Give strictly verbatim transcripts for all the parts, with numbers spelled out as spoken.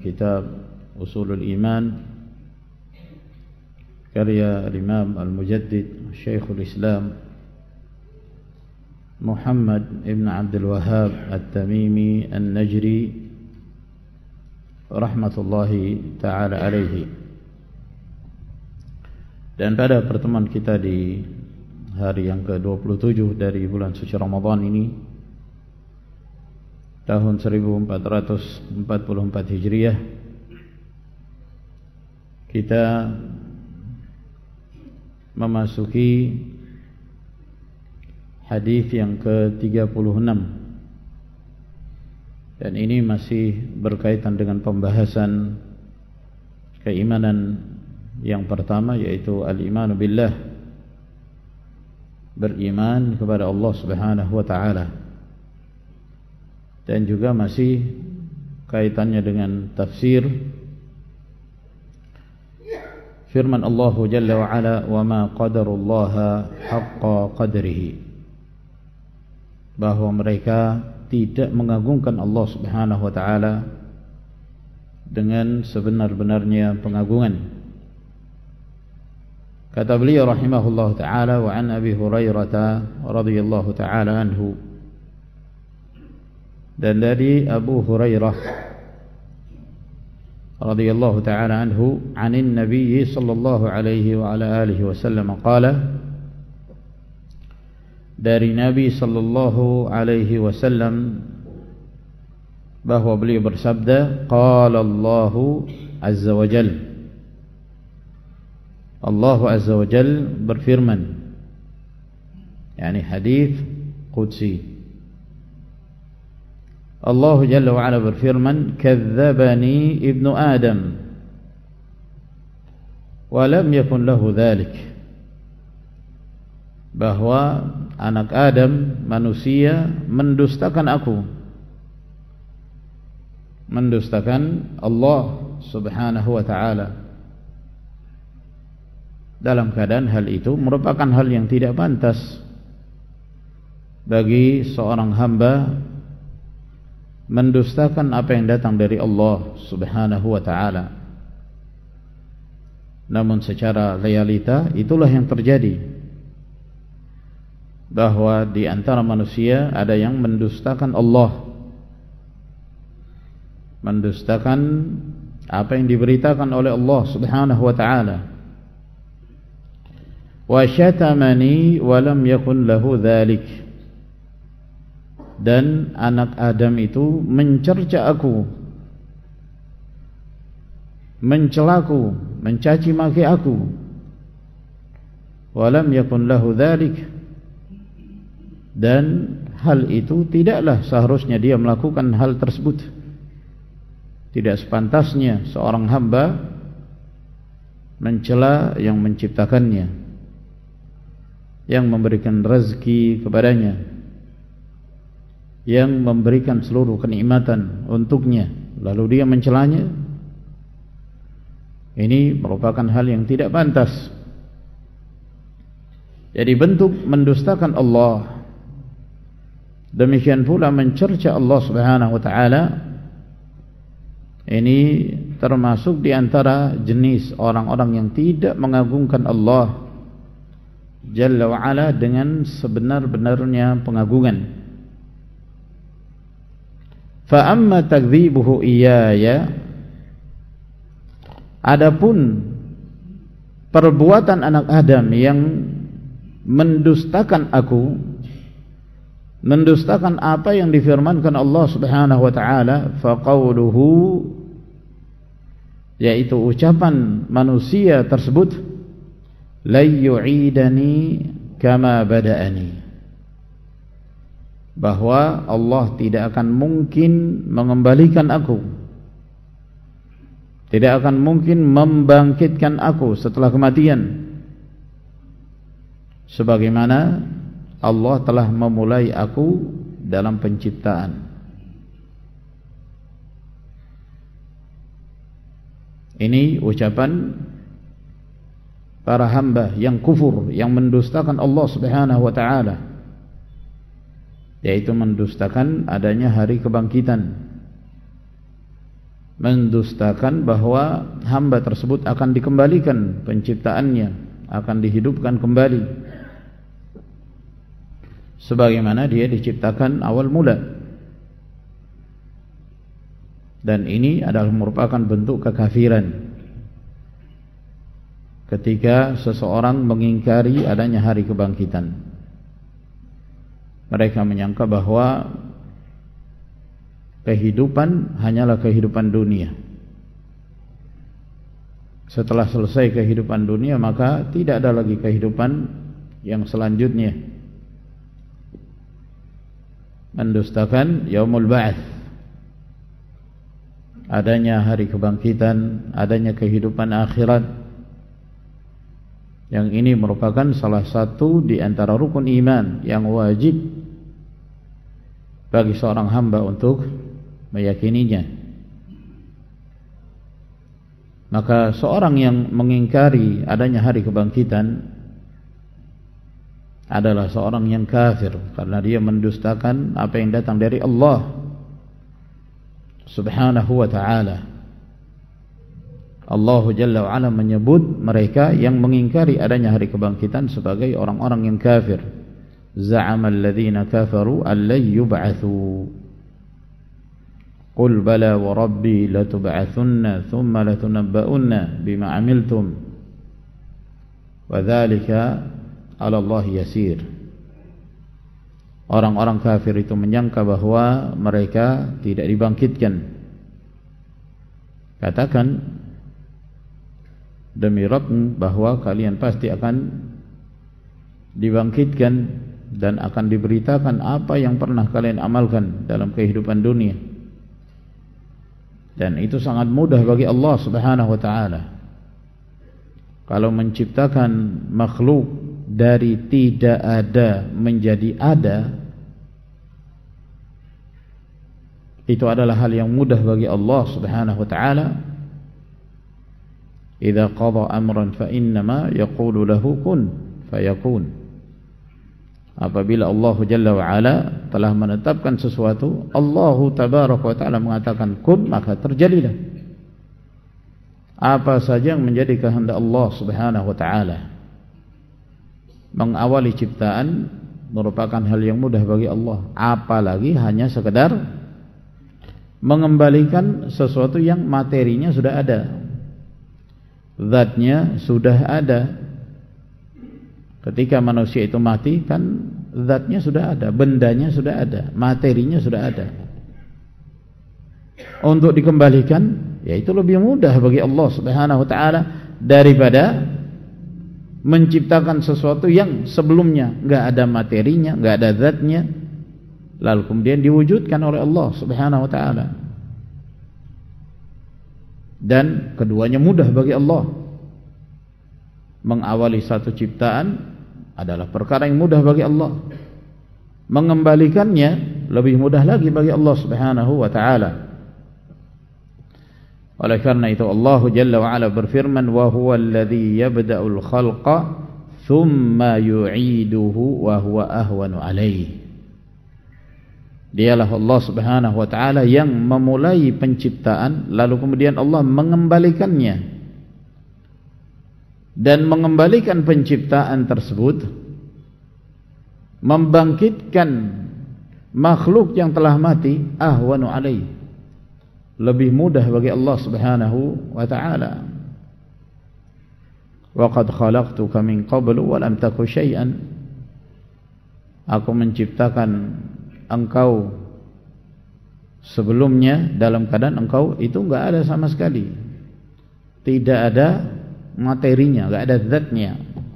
kitab Ushulul Iman karya Imam Al-Mujaddid Syekhul Islam Muhammad ibn Abdul Wahhab At-Tamimi An-Najri rahmatullahi ta'ala alaihi. Dan pada pertemuan kita di hari yang ke dua puluh tujuh dari bulan suci Ramadan ini, tahun seribu empat ratus empat puluh empat Hijriah, kita memasuki hadis yang ke tiga puluh enam, dan ini masih berkaitan dengan pembahasan keimanan yang pertama, yaitu al-imanu billah, beriman kepada Allah Subhanahu wa taala, dan juga masih kaitannya dengan tafsir firman Allah Jalla wa Ala, wa ma qadarullaha haqqa qadrihi, bahwa mereka tidak mengagungkan Allah Subhanahu wa taala dengan sebenar-benarnya pengagungan. Kata beliau rahimahullah taala, wa an Abi Hurairah radhiyallahu taala anhu, dan dari Abu Hurairah radhiyallahu taala anhu, anin Nabi sallallahu alaihi wa ala alihi wasallam qala, dari Nabi sallallahu alaihi wasallam bahwa beliau bersabda, qala Allahu azza wa jalla, Allah azza wa jalla berfirman, yakni hadis qudsi. Allah Jalla wa Ala berfirman, kadzdzabani ibnu Adam wa lam yakun lahu dzalik, bahwa anak Adam, manusia, mendustakan aku, mendustakan Allah Subhanahu wa taala, dalam keadaan hal itu merupakan hal yang tidak pantas bagi seorang hamba mendustakan apa yang datang dari Allah Subhanahu wa taala. Namun secara realita itulah yang terjadi, bahwa di antara manusia ada yang mendustakan Allah, mendustakan apa yang diberitakan oleh Allah Subhanahu wa taala. Wa syatamani wa lam yakun lahu dzalik, dan anak Adam itu mencerca aku, mencelaku, mencaci maki aku, walam yakun lahu dzalik, dan hal itu tidaklah seharusnya dia melakukan hal tersebut. Tidak sepantasnya seorang hamba mencela yang menciptakannya, yang memberikan rezeki kepadanya, yang memberikan seluruh kenikmatan untuknya, lalu dia mencelanya. Ini merupakan hal yang tidak pantas. Jadi bentuk mendustakan Allah, demikian pula mencerca Allah Subhanahu wa taala, ini termasuk di antara jenis orang-orang yang tidak mengagungkan Allah Jalla wa Ala dengan sebenar-benarnya pengagungan. Fa amma takdzibuhu iyaya, adapun perbuatan anak Adam yang mendustakan aku, mendustakan apa yang difirmankan Allah Subhanahu wa taala, fa qauluhu, yaitu ucapan manusia tersebut, la yu'idani kama bada'ani, bahwa Allah tidak akan mungkin mengembalikan aku, tidak akan mungkin membangkitkan aku setelah kematian, sebagaimana Allah telah memulai aku dalam penciptaan. Ini ucapan para hamba yang kufur, yang mendustakan Allah Subhanahu wa taala, yaitu mendustakan adanya hari kebangkitan. mendustakan bahwa hamba tersebut akan dikembalikan penciptaannya, akan dihidupkan kembali sebagaimana dia diciptakan awal mula. Dan ini adalah merupakan bentuk kekafiran ketika seseorang mengingkari adanya hari kebangkitan. Mereka menyangka bahwa kehidupan hanyalah kehidupan dunia. Setelah selesai kehidupan dunia, maka tidak ada lagi kehidupan yang selanjutnya. Mendustakan yaumul ba'ats, adanya hari kebangkitan, adanya kehidupan akhirat. Yang ini merupakan salah satu di antara rukun iman yang wajib bagi seorang hamba untuk meyakininya. Maka seorang yang mengingkari adanya hari kebangkitan adalah seorang yang kafir, karena dia mendustakan apa yang datang dari Allah Subhanahu wa ta'ala. Allah Jalla wa Ala menyebut mereka yang mengingkari adanya hari kebangkitan sebagai orang-orang yang kafir. Za'ama alladhina kafaru an lan yub'atsu. Qul bala wa rabbi latub'atsunna thumma latunabba'unna bima 'amiltum. Wa dzalika 'ala Allah yasir. Orang-orang kafir itu menyangka bahwa mereka tidak dibangkitkan. Katakan, demi Rabb bahwa kalian pasti akan dibangkitkan dan akan diberitakan apa yang pernah kalian amalkan dalam kehidupan dunia. Dan itu sangat mudah bagi Allah Subhanahu wa ta'ala. Kalau menciptakan makhluk dari tidak ada menjadi ada, itu adalah hal yang mudah bagi Allah Subhanahu wa ta'ala. Idza qada amran fa innama yaqulu lahu kun fayakun. Apabila Allah Jalla wa Ala telah menetapkan sesuatu, Allah Tabaraka wa Ta'ala mengatakan kun, maka terjadilah. Apa saja yang menjadi kehendak Allah Subhanahu wa ta'ala. Mengawali ciptaan merupakan hal yang mudah bagi Allah, apalagi hanya sekedar mengembalikan sesuatu yang materinya sudah ada, zatnya sudah ada. Ketika manusia itu mati, kan zatnya sudah ada, bendanya sudah ada, materinya sudah ada. Untuk dikembalikan, ya itu lebih mudah bagi Allah Subhanahu wa ta'ala daripada menciptakan sesuatu yang sebelumnya enggak ada materinya, enggak ada zatnya, lalu kemudian diwujudkan oleh Allah Subhanahu wa ta'ala. Dan keduanya mudah bagi Allah. Mengawali satu ciptaan adalah perkara yang mudah bagi Allah. Mengembalikannya lebih mudah lagi bagi Allah Subhanahu wa ta'ala. Oleh karena itu Allah Jalla wa Ala berfirman, wa huwa alladhi yabda'ul khalqa thumma yu'iduhu wa huwa ahwanu alaihi. Dialah Allah Subhanahu wa ta'ala yang memulai penciptaan, lalu kemudian Allah mengembalikannya. Dan mengembalikan penciptaan tersebut, membangkitkan makhluk yang telah mati, ahwanu alaih, lebih mudah bagi Allah Subhanahu wa ta'ala. Wa qad khalaqtuka min qablu wa lam taku syai'an. Aku menciptakan engkau sebelumnya dalam keadaan engkau itu enggak ada sama sekali, tidak ada materinya, enggak ada zatnya.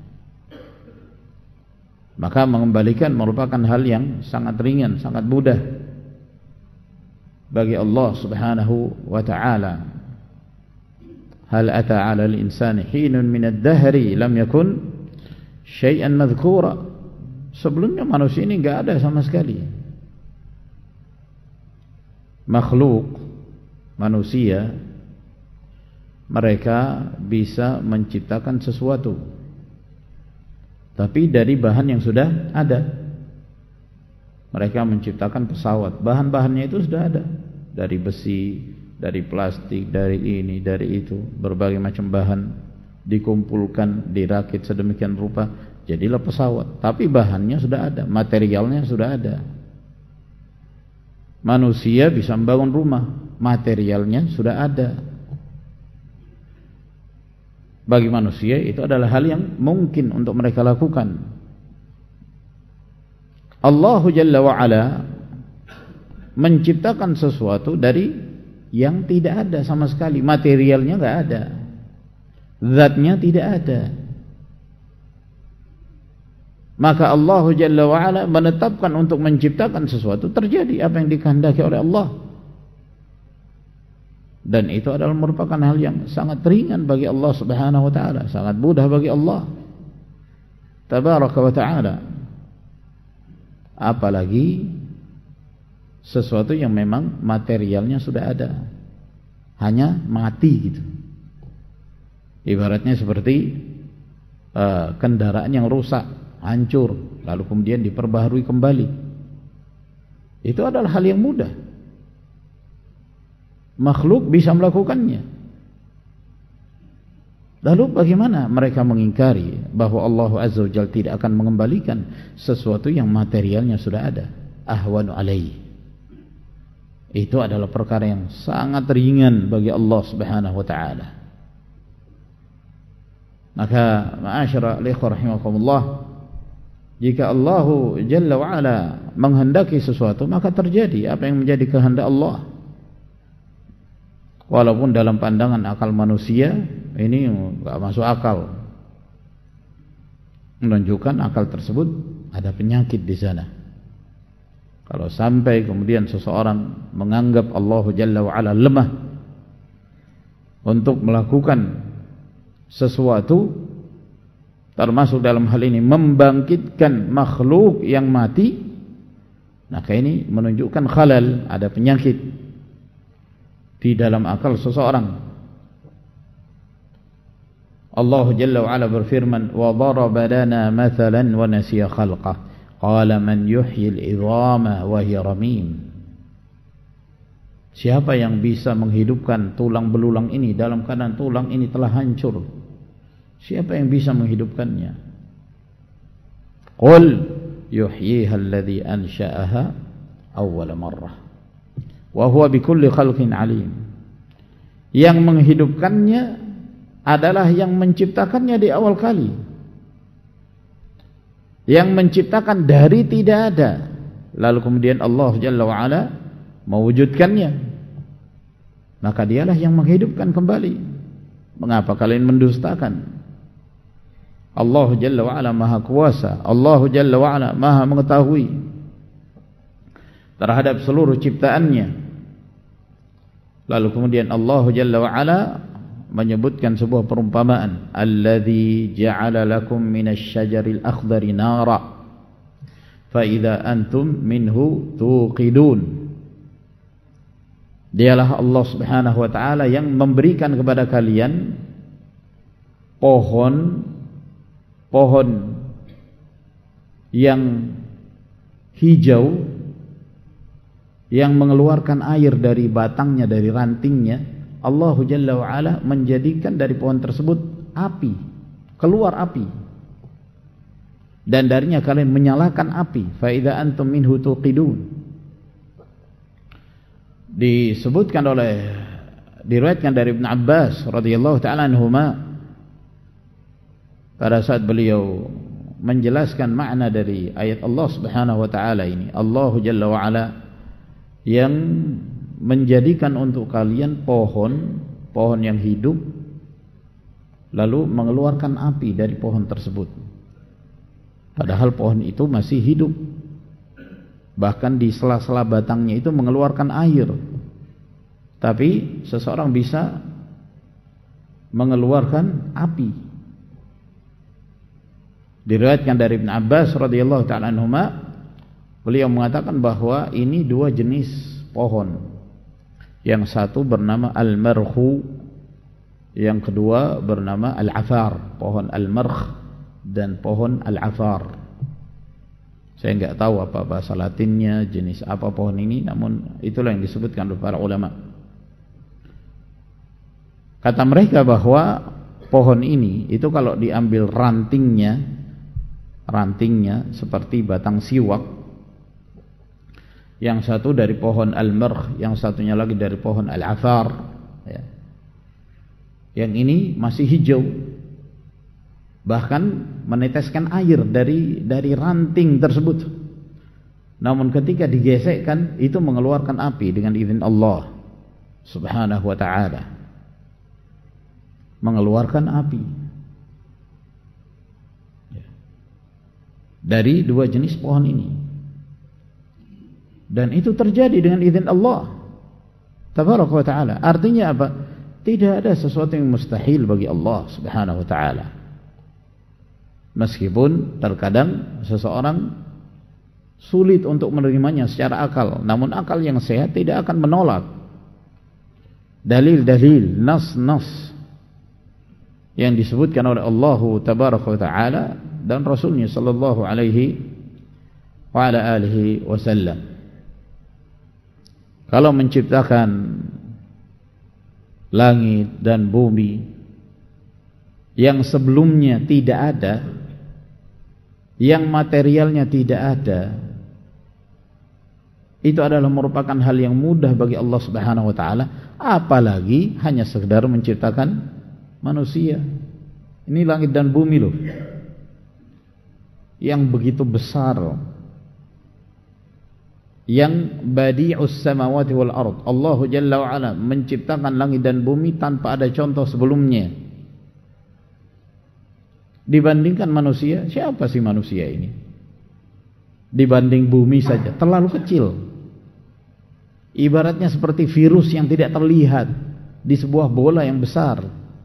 Maka mengembalikan merupakan hal yang sangat ringan, sangat mudah bagi Allah Subhanahu wa ta'ala. Hal ata 'ala al-insani hinun min ad-dahri lam yakun syai'an madhkura. Sebelumnya manusia ini enggak ada sama sekali. Makhluk manusia, mereka bisa menciptakan sesuatu tapi dari bahan yang sudah ada. Mereka menciptakan pesawat, bahan-bahannya itu sudah ada, dari besi, dari plastik, dari ini, dari itu, berbagai macam bahan dikumpulkan, dirakit sedemikian rupa, jadilah pesawat. Tapi bahannya sudah ada, materialnya sudah ada. Manusia bisa membangun rumah, materialnya sudah ada. Bagi manusia itu adalah hal yang mungkin untuk mereka lakukan. Allah Jalla wa'ala menciptakan sesuatu dari yang tidak ada sama sekali. Materialnya enggak ada, zatnya tidak ada. Maka Allah Jalla wa'ala menetapkan untuk menciptakan sesuatu, terjadi apa yang dikehendaki oleh Allah. Dan itu adalah merupakan hal yang sangat ringan bagi Allah Subhanahu wa ta'ala, sangat mudah bagi Allah Tabaraka wa ta'ala. Apalagi sesuatu yang memang materialnya sudah ada, hanya mati gitu. Ibaratnya seperti uh, kendaraan yang rusak, hancur, lalu kemudian diperbaharui kembali. Itu adalah hal yang mudah, makhluk bisa melakukannya. Lalu bagaimana mereka mengingkari bahwa Allah Azza wa Jalla tidak akan mengembalikan sesuatu yang materialnya sudah ada? Ahwanu alaihi, itu adalah perkara yang sangat ringan bagi Allah Subhanahu wa ta'ala. Maka ma'asyara al-ikhwah rahimakumullah, jika Allah Jalla wa'ala menghendaki sesuatu, maka terjadi apa yang menjadi kehendak Allah. Walaupun dalam pandangan akal manusia ini enggak masuk akal, menunjukkan akal tersebut ada penyakit di sana. Kalau sampai kemudian seseorang menganggap Allah Jalla wa'ala lemah untuk melakukan sesuatu, termasuk dalam hal ini membangkitkan makhluk yang mati, maka ini menunjukkan khalal, ada penyakit di dalam akal seseorang. Allah Jalla wa'ala berfirman, wa daraba lana mathalan wa nasiya khalqah qala man yuhyil idhama wa hiya ramim. Siapa yang bisa menghidupkan tulang belulang ini dalam keadaan tulang ini telah hancur? Siapa yang bisa menghidupkannya? Qul yuhyiha alladhi ansha'aha awwala marrah wa huwa bikulli khalqin alim. Yang menghidupkannya adalah yang menciptakannya di awal kali, yang menciptakan dari tidak ada, lalu kemudian Allah Jalla wa'ala mewujudkannya, maka dialah yang menghidupkan kembali. Mengapa kalian mendustakan? Allah Jalla wa'ala maha kuasa, Allah Jalla wa'ala maha mengetahui terhadap seluruh ciptaannya. Lalu kemudian Allah Jalla wa'ala menyebutkan sebuah perumpamaan, alladzi ja'ala lakum minasy syajaril akhdari nara fa idza antum minhu tuqidun. Dialah Allah Subhanahu wa ta'ala yang memberikan kepada kalian pohon pohon yang hijau, yang mengeluarkan air dari batangnya, dari rantingnya. Allah Jalla wa'ala menjadikan dari pohon tersebut api, keluar api, dan darinya kalian menyalakan api. Fa idza antum minhu tuqidun. Disebutkan oleh, diriwayatkan dari Ibn Abbas radhiyallahu ta'ala anhuma, pada saat beliau menjelaskan makna dari ayat Allah Subhanahu wa ta'ala ini, Allah Jalla wa'ala yang menjadikan untuk kalian pohon, pohon yang hidup, lalu mengeluarkan api dari pohon tersebut, padahal pohon itu masih hidup, bahkan di sela-sela batangnya itu mengeluarkan air, tapi seseorang bisa mengeluarkan api. Diriwayatkan dari Ibn Abbas radhiyallahu ta'ala anhuma, beliau mengatakan bahwa ini dua jenis pohon. Yang satu bernama al-markhu, yang kedua bernama al-afar, pohon al-markh dan pohon al-afar. Saya enggak tahu apa bahasa Latinnya, jenis apa pohon ini, namun itulah yang disebutkan oleh para ulama. Kata mereka bahwa pohon ini itu kalau diambil rantingnya, rantingnya seperti batang siwak, yang satu dari pohon al-marh, yang satunya lagi dari pohon al-afar, ya. Yang ini masih hijau, bahkan meneteskan air dari dari ranting tersebut. Namun ketika digesekkan itu mengeluarkan api dengan izin Allah Subhanahu wa ta'ala, mengeluarkan api dari dua jenis pohon ini. Dan itu terjadi dengan izin Allah Tabaraka wa ta'ala. Artinya apa? Tidak ada sesuatu yang mustahil bagi Allah Subhanahu wa ta'ala. Meskipun terkadang seseorang sulit untuk menerimanya secara akal, namun akal yang sehat tidak akan menolak dalil-dalil, nas-nas yang disebutkan oleh Allah Tabaraka wa ta'ala dan Rasulnya sallallahu alaihi wa ala alihi wasallam. Kalau menciptakan langit dan bumi yang sebelumnya tidak ada, yang materialnya tidak ada, itu adalah merupakan hal yang mudah bagi Allah Subhanahu wa ta'ala, apalagi hanya sekedar menciptakan manusia. Ini langit dan bumi loh, yang begitu besar, yang badi'us samawati wal ard. Allah Jalla wa ala menciptakan langit dan bumi tanpa ada contoh sebelumnya. Dibandingkan manusia, siapa sih manusia ini? Dibanding bumi saja terlalu kecil. Ibaratnya seperti virus yang tidak terlihat di sebuah bola yang besar.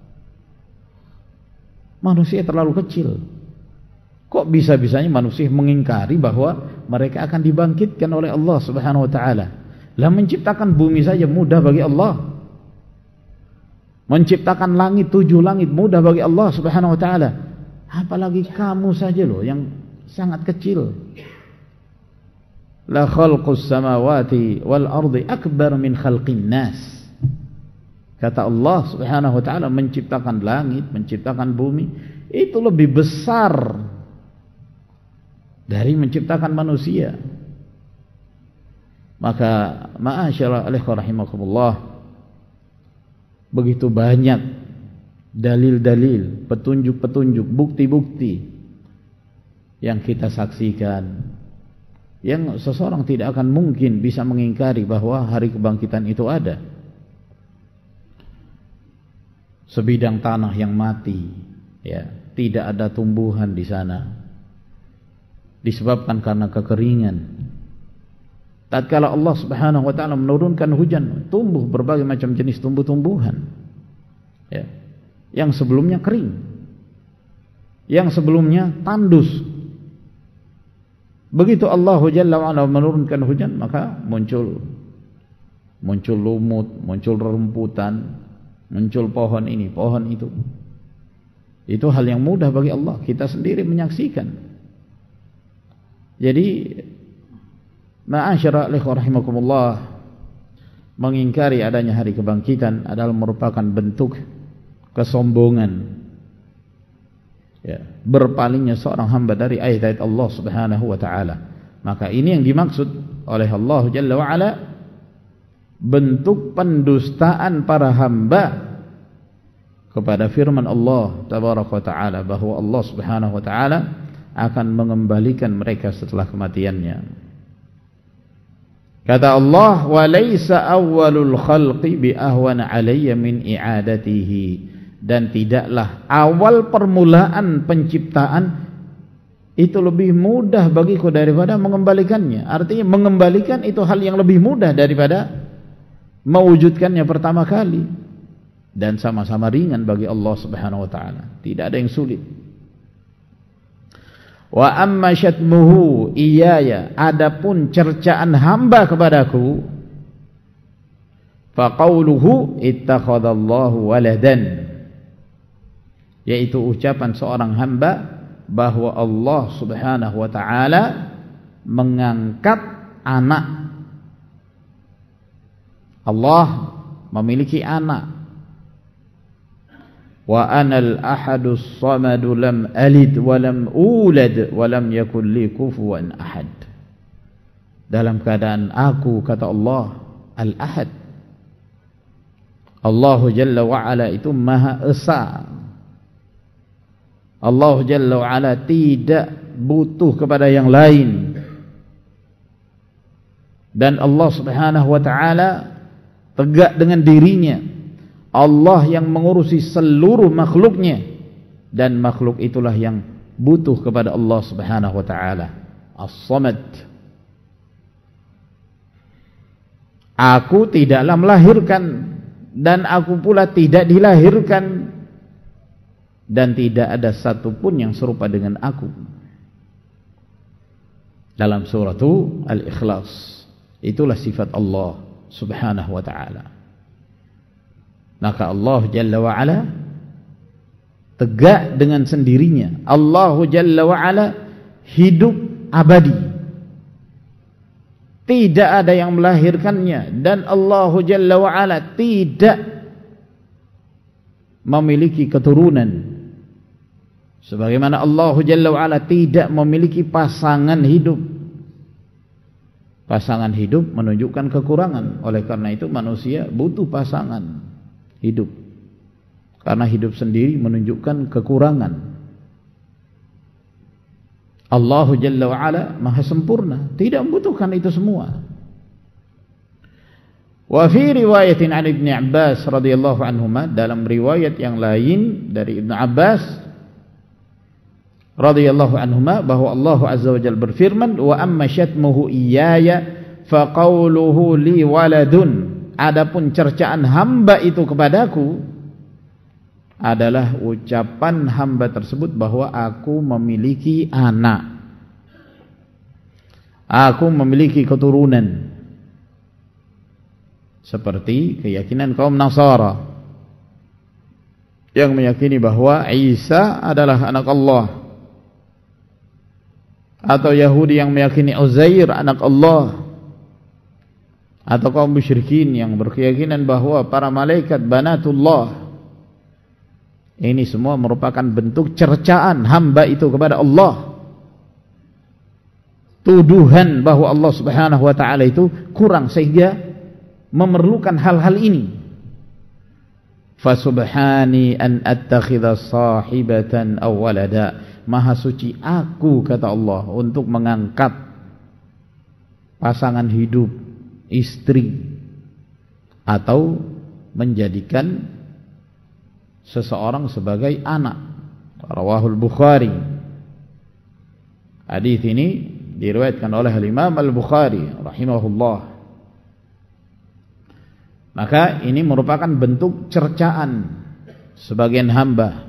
Manusia terlalu kecil. Kok bisa-bisanya manusia mengingkari bahwa mereka akan dibangkitkan oleh Allah Subhanahu wa ta'ala? Lah menciptakan bumi saja mudah bagi Allah. Menciptakan langit, tujuh langit mudah bagi Allah Subhanahu wa ta'ala. Apalagi kamu saja loh yang sangat kecil. La khalqus samawati wal ardi akbar min khalqin nas. Kata Allah Subhanahu wa ta'ala, menciptakan langit, menciptakan bumi itu lebih besar dari menciptakan manusia. Maka ma'asyara alaikum rahimakumullah, begitu banyak dalil-dalil, petunjuk-petunjuk, bukti-bukti yang kita saksikan, yang seseorang tidak akan mungkin bisa mengingkari bahwa hari kebangkitan itu ada. Sebidang tanah yang mati, ya, tidak ada tumbuhan di sana, disebabkan karena kekeringan. Tatkala Allah Subhanahu wa ta'ala menurunkan hujan, tumbuh berbagai macam jenis tumbuh-tumbuhan, ya, yang sebelumnya kering, yang sebelumnya tandus. Begitu Allah Jalla wa ala menurunkan hujan, maka muncul muncul lumut, muncul rerumputan, muncul pohon ini, pohon itu. Itu hal yang mudah bagi Allah, kita sendiri menyaksikan. Jadi ma'asyara alaikum rahimakumullah, mengingkari adanya hari kebangkitan adalah merupakan bentuk kesombongan, ya, berpalingnya seorang hamba dari ayat-ayat Allah Subhanahu wa ta'ala. Maka ini yang dimaksud oleh Allah Jalla wa ala, bentuk pendustaan para hamba kepada firman Allah Tabaraka wa ta'ala, bahwa Allah Subhanahu wa ta'ala akan mengembalikan mereka setelah kematiannya. Kata Allah, wa laisa awwalul khalqi bi ahwana alayya min i'adatihi, dan tidaklah awal permulaan penciptaan itu lebih mudah bagiku daripada mengembalikannya. Artinya mengembalikan itu hal yang lebih mudah daripada mewujudkannya pertama kali, dan sama-sama ringan bagi Allah Subhanahu wa ta'ala, tidak ada yang sulit. Wa amma syatmuhu iyaya, adapun cercaan hamba kepadaku, fa qauluhu ittakhadallahu waladan, yaitu ucapan seorang hamba bahwa Allah Subhanahu wa ta'ala mengangkat anak. Allah memiliki anak. wa anal ahadus samadu lam alid wa lam ulad wa lam yakul li kufuwan ahad. Dalam keadaan aku, kata Allah, al-ahad, Allah Jalla wa'ala itu Maha Esa. Allah Jalla wa'ala tidak butuh kepada yang lain. Dan Allah Subhanahu wa ta'ala tegak dengan dirinya. Allah yang mengurusi seluruh makhluknya, dan makhluk itulah yang butuh kepada Allah Subhanahu wa ta'ala. As-Samad. Aku tidaklah melahirkan, dan aku pula tidak dilahirkan, dan tidak ada satupun yang serupa dengan aku. Dalam surah Al-Ikhlas, itulah sifat Allah Subhanahu wa ta'ala. Maka Allah Jalla wa'ala tegak dengan sendirinya. Allah Jalla wa'ala hidup abadi, tidak ada yang melahirkannya, dan Allah Jalla wa'ala tidak memiliki keturunan. Sebagaimana Allah Jalla wa'ala tidak memiliki pasangan hidup. Pasangan hidup menunjukkan kekurangan. Oleh karena itu manusia butuh pasangan hidup, karena hidup sendiri menunjukkan kekurangan. Allah Jalla wa'ala Maha sempurna, tidak membutuhkan itu semua. Wa fi riwayatin an Ibnu Abbas radhiyallahu anhuma, dalam riwayat yang lain dari Ibnu Abbas radhiyallahu anhuma, bahwa Allah azza wa jalla berfirman, wa amma syatmuhu iyaya fa qawluhu li waladun. Adapun cercaan hamba itu kepadaku adalah ucapan hamba tersebut bahwa aku memiliki anak, aku memiliki keturunan, seperti keyakinan kaum Nasara yang meyakini bahwa Isa adalah anak Allah, atau Yahudi yang meyakini Uzair anak Allah, atau kaum musyrikin yang berkeyakinan bahwa para malaikat banatullah. Ini semua merupakan bentuk cercaan hamba itu kepada Allah, tuduhan bahwa Allah Subhanahu wa ta'ala itu kurang sehingga memerlukan hal-hal ini. Fasubhani an attakhidha sahibatan aw walada. Maha suci aku, kata Allah, untuk mengangkat pasangan hidup, istri, atau menjadikan seseorang sebagai anak. Rawahul Bukhari. Hadis ini diriwayatkan oleh Imam Al-Bukhari rahimahullah. Maka ini merupakan bentuk cercaan sebagian hamba,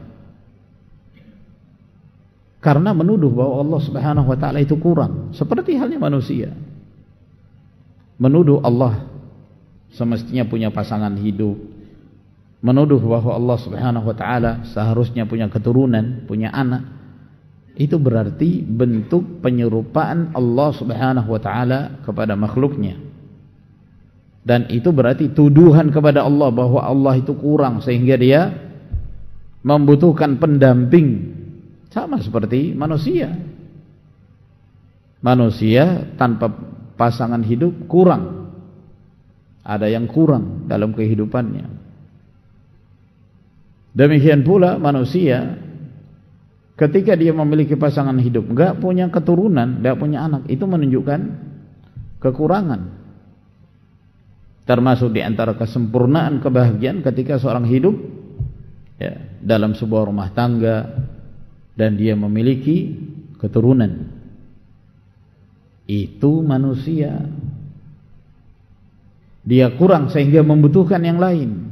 karena menuduh bahwa Allah Subhanahu wa ta'ala itu kurang, seperti halnya manusia menuduh Allah semestinya punya pasangan hidup, menuduh bahwa Allah Subhanahu wa ta'ala seharusnya punya keturunan, punya anak. Itu berarti bentuk penyerupaan Allah Subhanahu wa ta'ala kepada makhluknya, dan itu berarti tuduhan kepada Allah bahwa Allah itu kurang sehingga dia membutuhkan pendamping. Sama seperti manusia. Manusia tanpa pasangan hidup kurang, ada yang kurang dalam kehidupannya. Demikian pula manusia ketika dia memiliki pasangan hidup, enggak punya keturunan, enggak punya anak, itu menunjukkan kekurangan. Termasuk di antara kesempurnaan kebahagiaan ketika seorang hidup ya, dalam sebuah rumah tangga dan dia memiliki keturunan. Itu manusia. Dia kurang sehingga membutuhkan yang lain.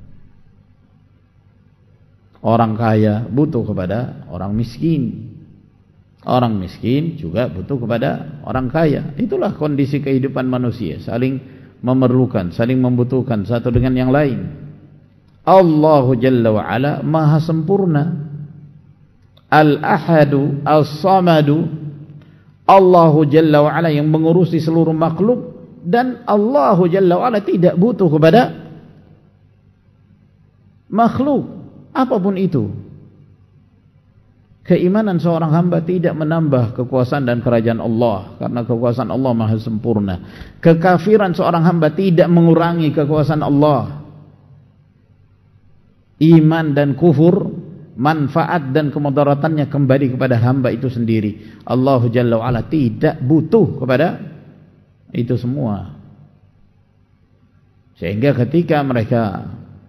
Orang kaya butuh kepada orang miskin, orang miskin juga butuh kepada orang kaya. Itulah kondisi kehidupan manusia, saling memerlukan, saling membutuhkan satu dengan yang lain. Allah Jalla wa'ala Maha sempurna, Al-Ahadu As-Samadu. Allah Jalla wa'ala yang mengurusi seluruh makhluk, dan Allah Jalla wa'ala tidak butuh kepada makhluk. apapun itu. Keimanan seorang hamba tidak menambah kekuasaan dan kerajaan Allah, karena kekuasaan Allah maha sempurna. Kekafiran seorang hamba tidak mengurangi kekuasaan Allah. Iman dan kufur, manfaat dan kemudaratannya kembali kepada hamba itu sendiri. Allah Jalla wa'ala tidak butuh kepada itu semua. Sehingga ketika mereka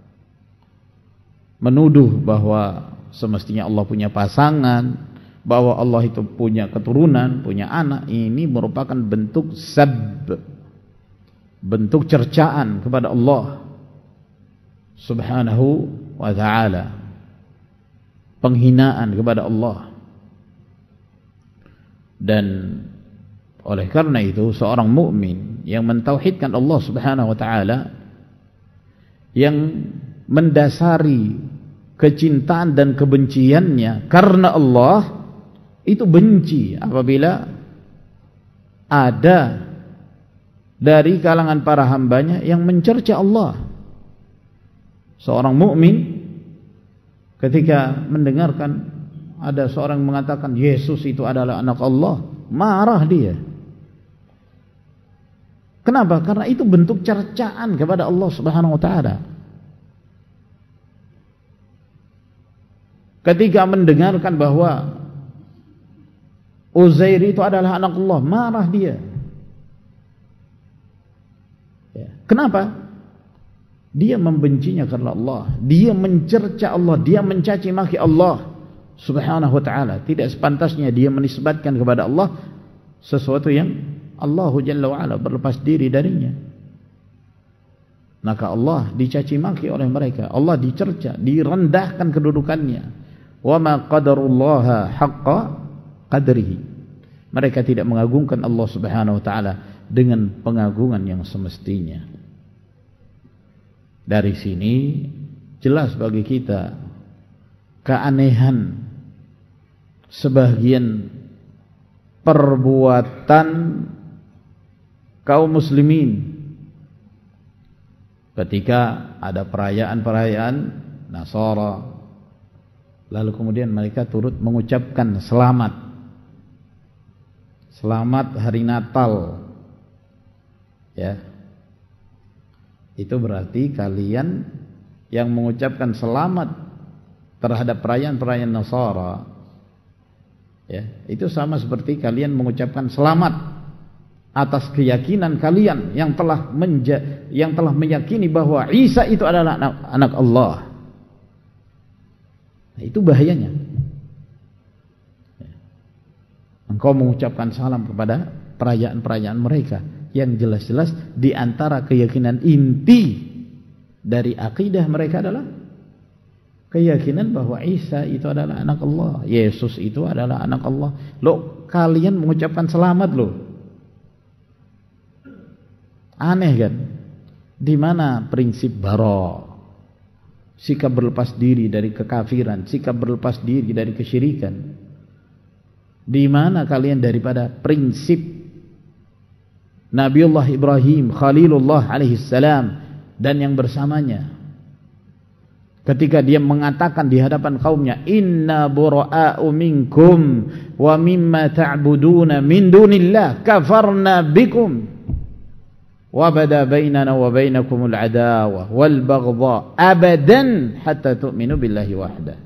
menuduh bahwa semestinya Allah punya pasangan, bahwa Allah itu punya keturunan, punya anak, ini merupakan bentuk sab, bentuk cercaan kepada Allah Subhanahu wa ta'ala, penghinaan kepada Allah. Dan oleh karena itu seorang mukmin yang mentauhidkan Allah Subhanahu wa ta'ala, yang mendasari kecintaan dan kebenciannya karena Allah, itu benci apabila ada dari kalangan para hambanya yang mencerca Allah. Seorang mukmin ketika mendengarkan ada seorang mengatakan Yesus itu adalah anak Allah, marah dia. Kenapa? Karena itu bentuk cercaan kepada Allah Subhanahu wa ta'ala. Ketika mendengarkan bahwa Uzair itu adalah anak Allah, marah dia. Ya. Kenapa? Dia membencinya karena Allah. Dia mencerca Allah, dia mencaci maki Allah Subhanahu wa ta'ala. Tidak sepantasnya dia menisbatkan kepada Allah sesuatu yang Allah Jalla wa'ala berlepas diri darinya. Maka Allah dicaci maki oleh mereka, Allah dicerca, direndahkan kedudukannya. Wa ma qadarullaha haqqa qadrihi. Mereka tidak mengagungkan Allah Subhanahu wa ta'ala dengan pengagungan yang semestinya. Dari sini jelas bagi kita keanehan sebagian perbuatan kaum muslimin ketika ada perayaan-perayaan Nasara, lalu kemudian mereka turut mengucapkan selamat, selamat hari Natal, ya. Itu berarti kalian yang mengucapkan selamat terhadap perayaan-perayaan Nasara, ya, itu sama seperti kalian mengucapkan selamat atas keyakinan kalian yang telah menja yang telah meyakini bahwa Isa itu adalah anak, anak Allah. Nah, itu bahayanya. Engkau mengucapkan salam kepada perayaan-perayaan mereka yang jelas-jelas di antara keyakinan inti dari akidah mereka adalah keyakinan bahwa Isa itu adalah anak Allah, Yesus itu adalah anak Allah. Loh, kalian mengucapkan selamat loh. Aneh kan? Di mana prinsip bara? Sikap berlepas diri dari kekafiran, sikap berlepas diri dari kesyirikan. Di mana kalian daripada prinsip Nabiullah Ibrahim Khalilullah alaihi salam dan yang bersamanya, ketika dia mengatakan di hadapan kaumnya, inna bura'a'u minkum wa mimma ta'buduna min dunillah kafarna bikum wa bada bainana wa bainakumul adawah wal baghdha abadan hatta tu'minu billahi wahdah.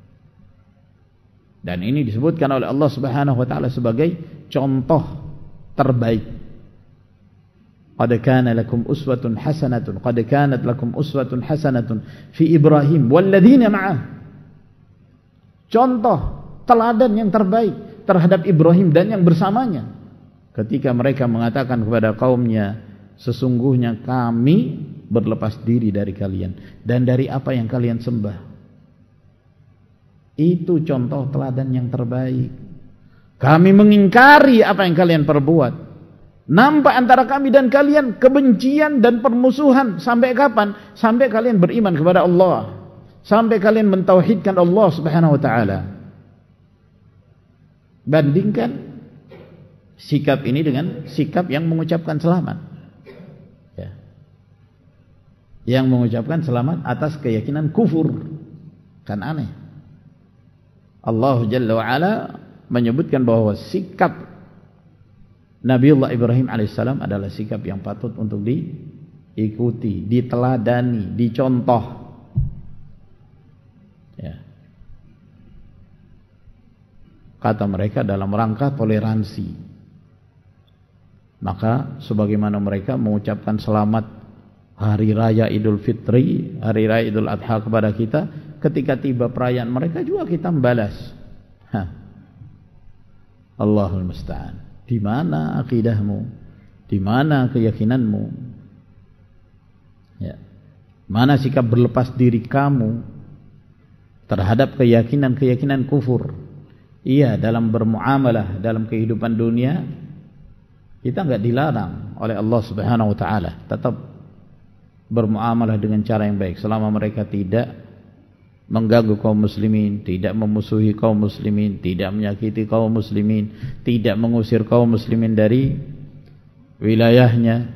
Dan ini disebutkan oleh Allah Subhanahu wa taala sebagai contoh terbaik. Qad kana lakum uswatun hasanatun qad kanat lakum uswatun hasanatun fi Ibrahim walladzina ma'ah. Contoh teladan yang terbaik terhadap Ibrahim dan yang bersamanya ketika mereka mengatakan kepada kaumnya, sesungguhnya kami berlepas diri dari kalian dan dari apa yang kalian sembah. Itu contoh teladan yang terbaik. Kami mengingkari apa yang kalian perbuat. Nampak antara kami dan kalian kebencian dan permusuhan. Sampai kapan? Sampai kalian beriman kepada Allah, sampai kalian mentauhidkan Allah Subhanahu wa ta'ala. Bandingkan sikap ini dengan sikap yang mengucapkan selamat, ya. Yang mengucapkan selamat atas keyakinan kufur, Kan aneh. Allah Jalla wa'ala menyebutkan bahwa sikap Nabiullah Ibrahim alaihissalam adalah sikap yang patut untuk diikuti, diteladani, dicontoh. Ya. Kata mereka dalam rangka toleransi. Maka sebagaimana mereka mengucapkan selamat Hari Raya Idul Fitri, Hari Raya Idul Adha kepada kita, ketika tiba perayaan mereka juga kita membalas. Hah. Allahul musta'an. Di mana akidahmu? Di mana keyakinanmu? Ya. Mana sikap berlepas diri kamu terhadap keyakinan-keyakinan kufur? Iya, dalam bermuamalah dalam kehidupan dunia kita enggak dilarang oleh Allah Subhanahu wa taala, tetap bermuamalah dengan cara yang baik selama mereka tidak mengganggu kaum muslimin, tidak memusuhi kaum muslimin, tidak menyakiti kaum muslimin, tidak mengusir kaum muslimin dari wilayahnya.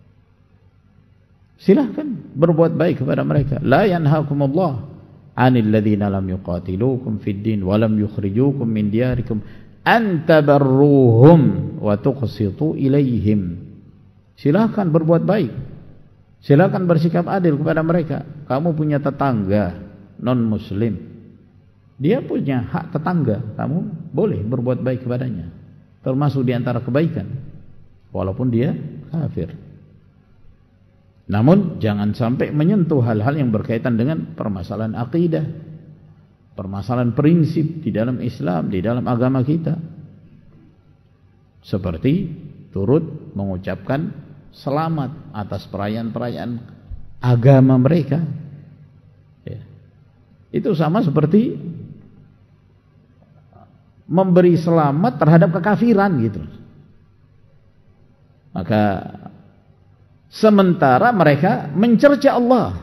Silahkan berbuat baik kepada mereka. La yanhaakumullah 'anil ladzina lam yuqatilukum fid din wa lam yukhrijukum min diyarikum an tabarruhum wa tuqsitu ilaihim. Silahkan berbuat baik. Silakan bersikap adil kepada mereka. Kamu punya tetangga non muslim, dia punya hak tetangga, kamu boleh berbuat baik kepadanya, termasuk diantara kebaikan walaupun dia kafir. Namun jangan sampai menyentuh hal-hal yang berkaitan dengan permasalahan akidah, permasalahan prinsip di dalam Islam, di dalam agama kita, seperti turut mengucapkan selamat atas perayaan-perayaan agama mereka. Ya. Itu sama seperti memberi selamat terhadap kekafiran gitu. Maka sementara mereka mencerca Allah,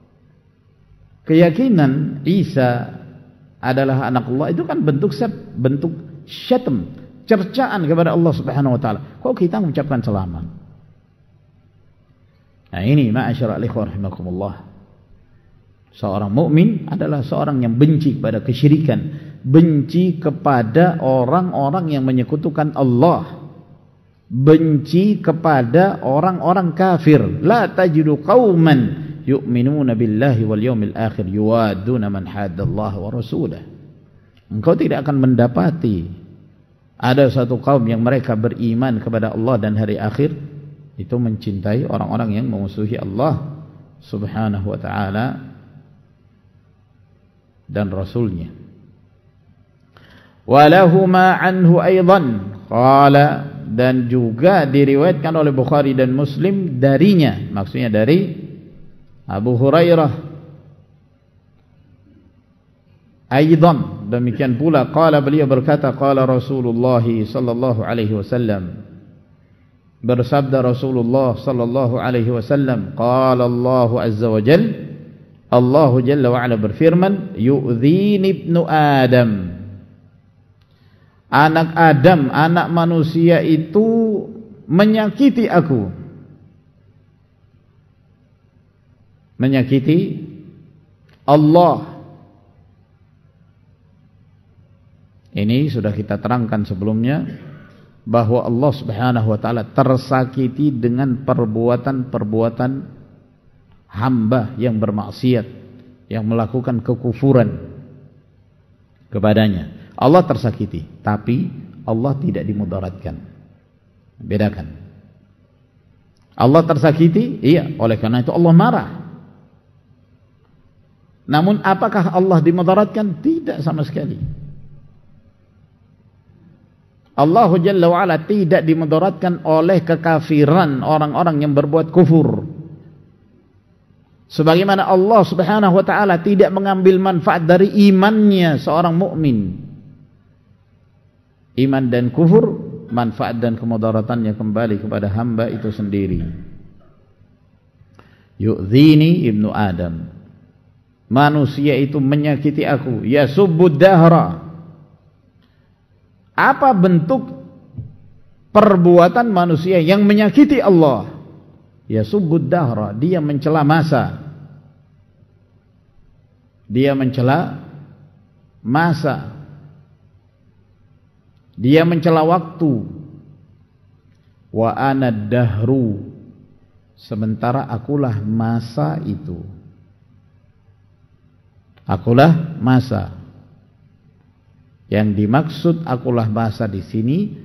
keyakinan Isa adalah anak Allah itu kan bentuk bentuk syatm, cercaan kepada Allah Subhanahu wa taala. Kok kita mengucapkan selamat? Nah ini ma'asyiral ikhwah rahimakumullah. Seorang mukmin adalah seorang yang benci kepada kesyirikan, benci kepada orang-orang yang menyekutukan Allah, benci kepada orang-orang kafir. La tajidu qauman yu'minuna billahi wal yawmil akhir yuwaduna man haddallaha wa rasulah. Engkau tidak akan mendapati ada satu kaum yang mereka beriman kepada Allah dan hari akhir, itu mencintai orang-orang yang memusuhi Allah Subhanahu wa ta'ala dan Rasulnya. Walahuma anhu aidan qala, dan juga diriwayatkan oleh Bukhari dan Muslim darinya, maksudnya dari Abu Hurairah aidan, demikian pula qala, beliau berkata qala Rasulullah sallallahu alaihi wasallam, bersabda Rasulullah sallallahu alaihi wasallam, qala Allah azza wa jalla, Allah jalla wa ala berfirman, yu'dhini ibnu Adam, anak Adam, anak manusia itu menyakiti aku, menyakiti Allah. Ini sudah kita terangkan sebelumnya, bahwa Allah Subhanahu wa taala tersakiti dengan perbuatan-perbuatan hamba yang bermaksiat, yang melakukan kekufuran kepadanya. Allah tersakiti, tapi Allah tidak dimudaratkan. Bedakan. Allah tersakiti, iya, oleh karena itu Allah marah. Namun apakah Allah dimudaratkan? Tidak sama sekali. Allah Jalla wa'ala tidak dimudaratkan oleh kekafiran orang-orang yang berbuat kufur. Sebagaimana Allah Subhanahu wa ta'ala tidak mengambil manfaat dari imannya seorang mukmin. Iman dan kufur, manfaat dan kemudaratannya kembali kepada hamba itu sendiri. Yu'dhini ibnu Adam, manusia itu menyakiti aku. Yasubbud dahra, apa bentuk perbuatan manusia yang menyakiti Allah? Yasubbud dahra, dia mencela masa. dia mencela masa, dia mencela waktu. Wa ana dahru, sementara akulah masa itu. Akulah masa. Yang dimaksud akulah masa di sini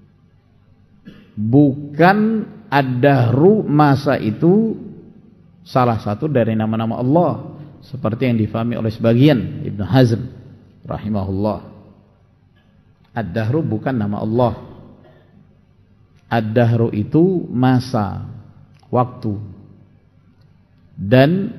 bukan ad-dahru, masa itu salah satu dari nama-nama Allah seperti yang difahami oleh sebagian, Ibnu Hazm rahimahullah. Ad-dahru bukan nama Allah. Ad-dahru itu masa, waktu. Dan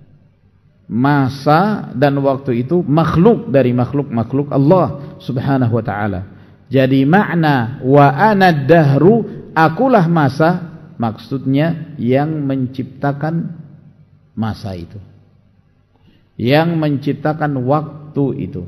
masa dan waktu itu makhluk dari makhluk-makhluk Allah subhanahu wa ta'ala. Jadi makna wa ana dahru, akulah masa, maksudnya yang menciptakan masa itu, yang menciptakan waktu itu.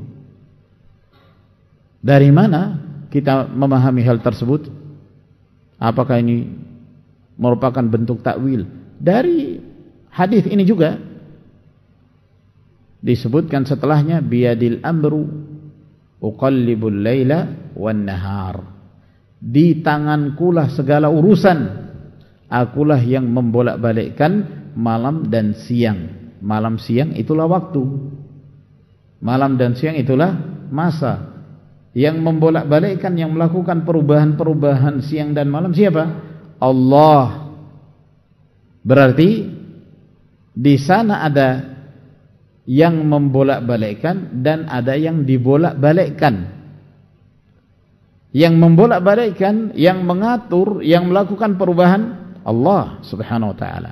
Dari mana kita memahami hal tersebut? Apakah ini merupakan bentuk takwil? Dari hadis ini juga disebutkan setelahnya, biyadil amru uqallibul laila wan nahar, di tangankulah segala urusan, akulah yang membolak-balikkan malam dan siang. Malam siang itulah waktu, malam dan siang itulah masa. Yang membolak-balikkan, yang melakukan perubahan-perubahan siang dan malam siapa? Allah. Berarti di sana ada yang membolak-balikkan dan ada yang dibolak-balikkan. Yang membolak-balikkan, yang mengatur, yang melakukan perubahan Allah subhanahu wa ta'ala.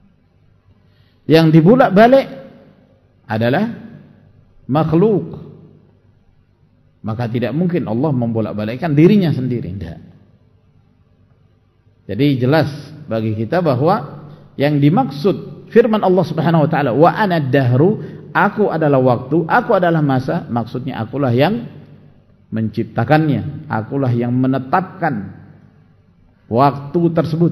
Yang dibolak-balik adalah makhluk. Maka tidak mungkin Allah membolak-balikkan dirinya sendiri. Tidak. Jadi jelas bagi kita bahwa yang dimaksud firman Allah subhanahu wa ta'ala, wa ana dahru, aku adalah waktu, aku adalah masa, maksudnya akulah yang menciptakannya, akulah yang menetapkan waktu tersebut.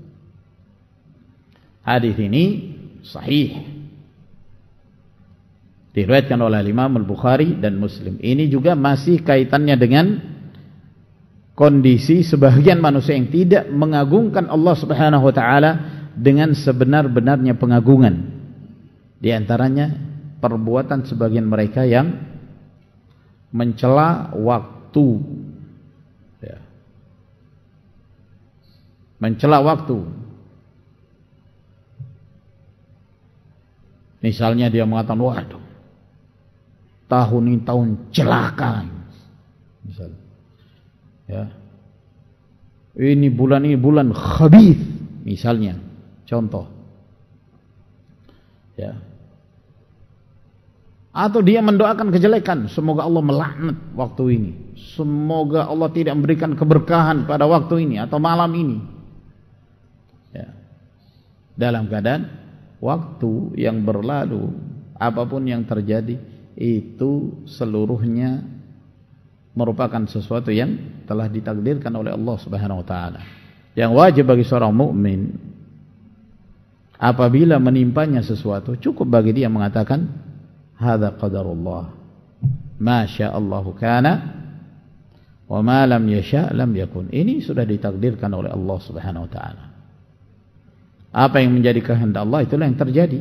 Hadis ini sahih, diriwayatkan oleh Imam Al-Bukhari dan Muslim. Ini juga masih kaitannya dengan kondisi sebagian manusia yang tidak mengagungkan Allah subhanahu wa ta'ala dengan sebenar-benarnya pengagungan. Di antaranya perbuatan sebagian mereka yang mencela waktu, ya. Mencela waktu. Misalnya dia mengatakan, waduh, tahun ini tahun celaka, misalnya, ya, ini bulan ini bulan khabith, misalnya, contoh, ya. Atau dia mendoakan kejelekan, semoga Allah melaknat waktu ini, semoga Allah tidak memberikan keberkahan pada waktu ini atau malam ini, ya. Dalam keadaan waktu yang berlalu, apapun yang terjadi, itu seluruhnya merupakan sesuatu yang telah ditakdirkan oleh Allah subhanahu wa ta'ala. Yang wajib bagi seorang mukmin, apabila menimpanya sesuatu, cukup bagi dia mengatakan, hadza qadarullah, ma sya'allahu kana, wa ma lam yasha' lam yakun. Ini sudah ditakdirkan oleh Allah subhanahu wa ta'ala. Apa yang menjadi kehendak Allah, itulah yang terjadi.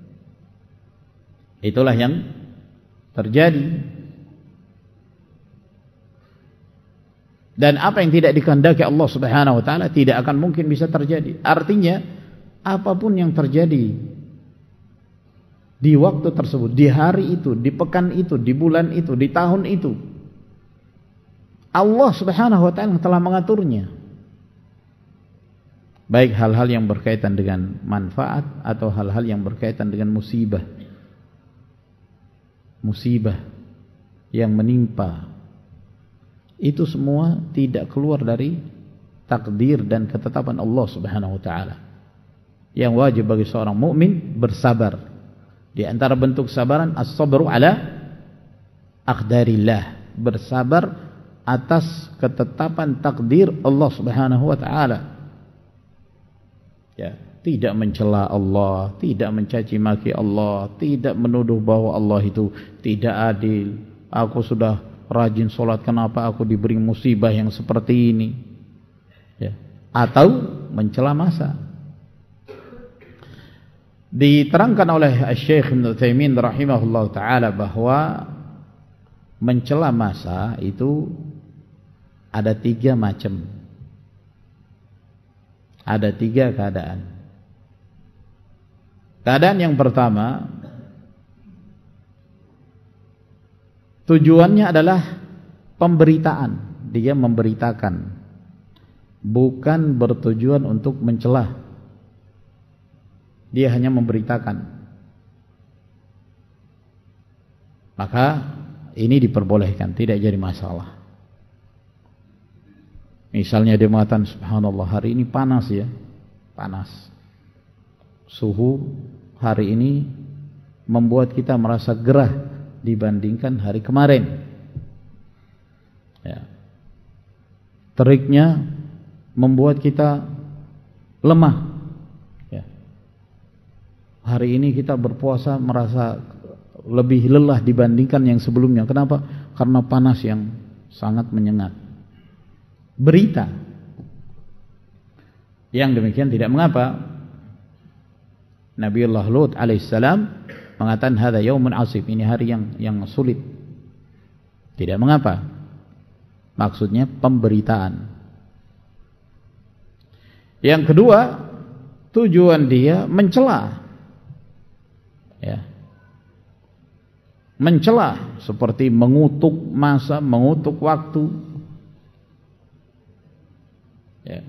Itulah yang terjadi. Dan apa yang tidak dikehendaki Allah subhanahu wa ta'ala tidak akan mungkin bisa terjadi. Artinya apapun yang terjadi di waktu tersebut, di hari itu, di pekan itu, di bulan itu, di tahun itu, Allah subhanahu wa ta'ala telah mengaturnya. Baik hal-hal yang berkaitan dengan manfaat atau hal-hal yang berkaitan dengan musibah. Musibah yang menimpa, itu semua tidak keluar dari takdir dan ketetapan Allah subhanahu wa ta'ala. Yang wajib bagi seorang mukmin bersabar. Di antara bentuk sabaran, as-sabru ala aqdarillah, bersabar atas ketetapan takdir Allah subhanahu wa ta'ala, ya. tidak mencela Allah, tidak mencaci maki Allah, tidak menuduh bahwa Allah itu tidak adil. Aku sudah rajin sholat, kenapa aku diberi musibah yang seperti ini? Ya. Atau mencela masa. Diterangkan oleh Syekh Ibnu Utsaimin rahimahullah taala bahwa mencela masa itu ada tiga macam. Ada tiga keadaan. Keadaan yang pertama, tujuannya adalah pemberitaan. Dia memberitakan, bukan bertujuan untuk mencela. Dia hanya memberitakan. Maka ini diperbolehkan, tidak jadi masalah. Misalnya dia mengatakan, subhanallah, hari ini panas ya, panas. Suhu hari ini membuat kita merasa gerah dibandingkan hari kemarin. Ya. Teriknya membuat kita lemah. Ya. Hari ini kita berpuasa merasa lebih lelah dibandingkan yang sebelumnya. Kenapa? Karena panas yang sangat menyengat. Berita yang demikian tidak mengapa. Nabiullah Lut alaihissalam mengatakan hadza yaumun asib, ini hari yang yang sulit. Tidak mengapa. Maksudnya pemberitaan. Yang kedua, tujuan dia mencela. Ya. Mencela seperti mengutuk masa, mengutuk waktu. Ya.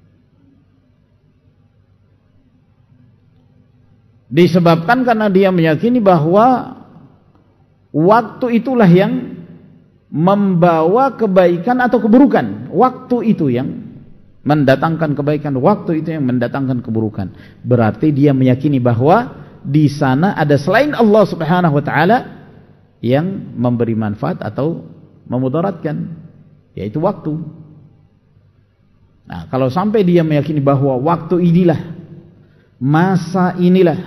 Disebabkan karena dia meyakini bahwa waktu itulah yang membawa kebaikan atau keburukan. Waktu itu yang mendatangkan kebaikan, waktu itu yang mendatangkan keburukan. Berarti dia meyakini bahwa di sana ada selain Allah Subhanahu wa taala yang memberi manfaat atau memudaratkan, yaitu waktu. Nah, kalau sampai dia meyakini bahwa waktu inilah, masa inilah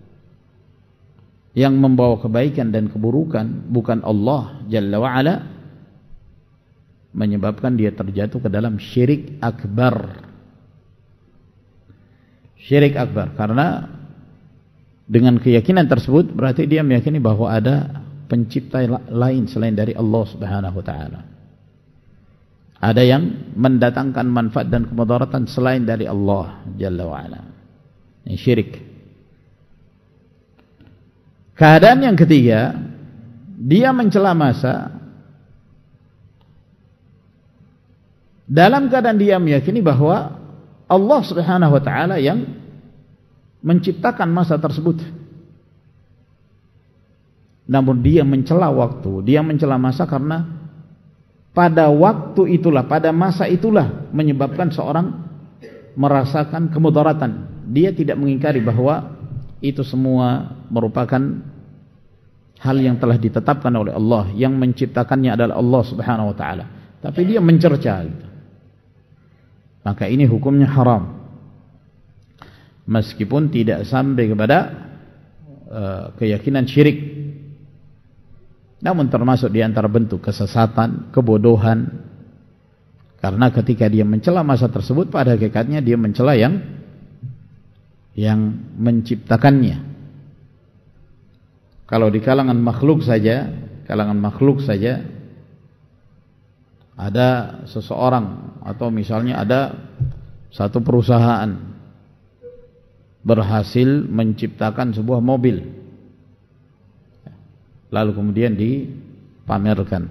yang membawa kebaikan dan keburukan, bukan Allah Jalla wa'ala, menyebabkan dia terjatuh ke dalam syirik akbar. Syirik akbar, karena dengan keyakinan tersebut berarti dia meyakini bahwa ada pencipta lain selain dari Allah Subhanahu wa taala. Ada yang mendatangkan manfaat dan kemudaratan selain dari Allah Jalla wa'ala. Ini syirik. Keadaan yang ketiga, dia mencela masa dalam keadaan dia meyakini bahwa Allah Subhanahu wa taala yang menciptakan masa tersebut. Namun dia mencela waktu, dia mencela masa karena pada waktu itulah, pada masa itulah menyebabkan seorang merasakan kemudaratan. Dia tidak mengingkari bahwa itu semua merupakan hal yang telah ditetapkan oleh Allah, yang menciptakannya adalah Allah Subhanahu wa taala. Tapi dia mencerca gitu. Maka ini hukumnya haram. Meskipun tidak sampai kepada uh, keyakinan syirik. Namun termasuk di antara bentuk kesesatan, kebodohan. Karena ketika dia mencela masa tersebut, pada hakikatnya dia mencela yang yang menciptakannya. Kalau di kalangan makhluk saja, kalangan makhluk saja ada seseorang atau misalnya ada satu perusahaan berhasil menciptakan sebuah mobil, lalu kemudian dipamerkan,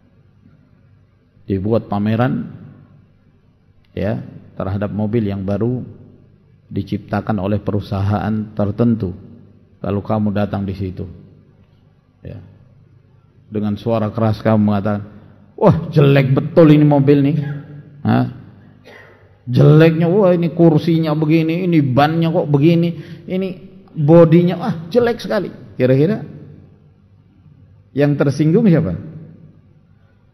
dibuat pameran ya terhadap mobil yang baru diciptakan oleh perusahaan tertentu. Lalu kamu datang di situ, ya, dengan suara keras kamu mengatakan, wah jelek betul ini mobil nih, Hah? jeleknya, wah ini kursinya begini, ini bannya kok begini, ini bodinya, wah jelek sekali. Kira-kira yang tersinggung siapa?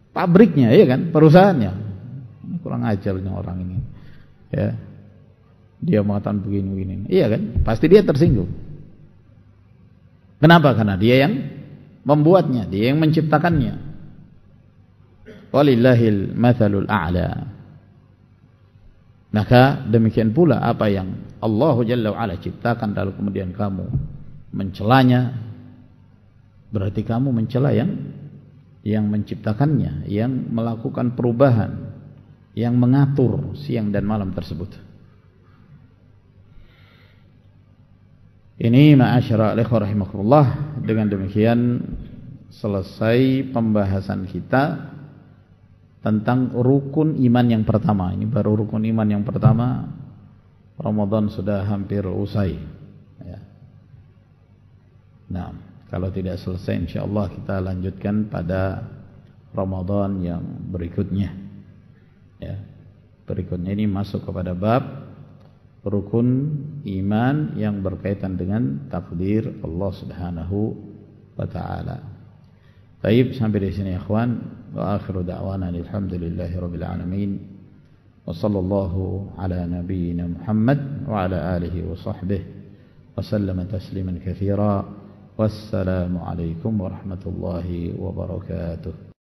Pabriknya, ya kan, perusahaannya. Kurang ajarnya orang ini, ya. dia mengatakan begini-begini. Iya kan? Pasti dia tersinggung. Kenapa? Karena dia yang membuatnya, dia yang menciptakannya. Walillahil mathalul a'la. Maka demikian pula apa yang Allah Jalla wa'ala ciptakan lalu kemudian kamu mencelanya, berarti kamu mencela yang yang menciptakannya, yang melakukan perubahan, yang mengatur siang dan malam tersebut. Ini ma'asyara ikhwah rahimakumullah. Dengan demikian selesai pembahasan kita tentang rukun iman yang pertama. Ini baru rukun iman yang pertama. Ramadan sudah hampir usai ya. Nah, kalau tidak selesai insyaallah kita lanjutkan pada Ramadan yang berikutnya ya. Berikutnya ini masuk kepada bab rukun iman yang berkaitan dengan takdir Allah Subhanahu wa taala. Baik, sampai di sini ya ikhwan. Wa akhiru da'wana alhamdulillahi rabbil alamin. Wa sallallahu ala nabiyyina Muhammad wa ala alihi wa sahbihi wa sallama tasliman katsira. Wassalamu alaikum warahmatullahi wabarakatuh.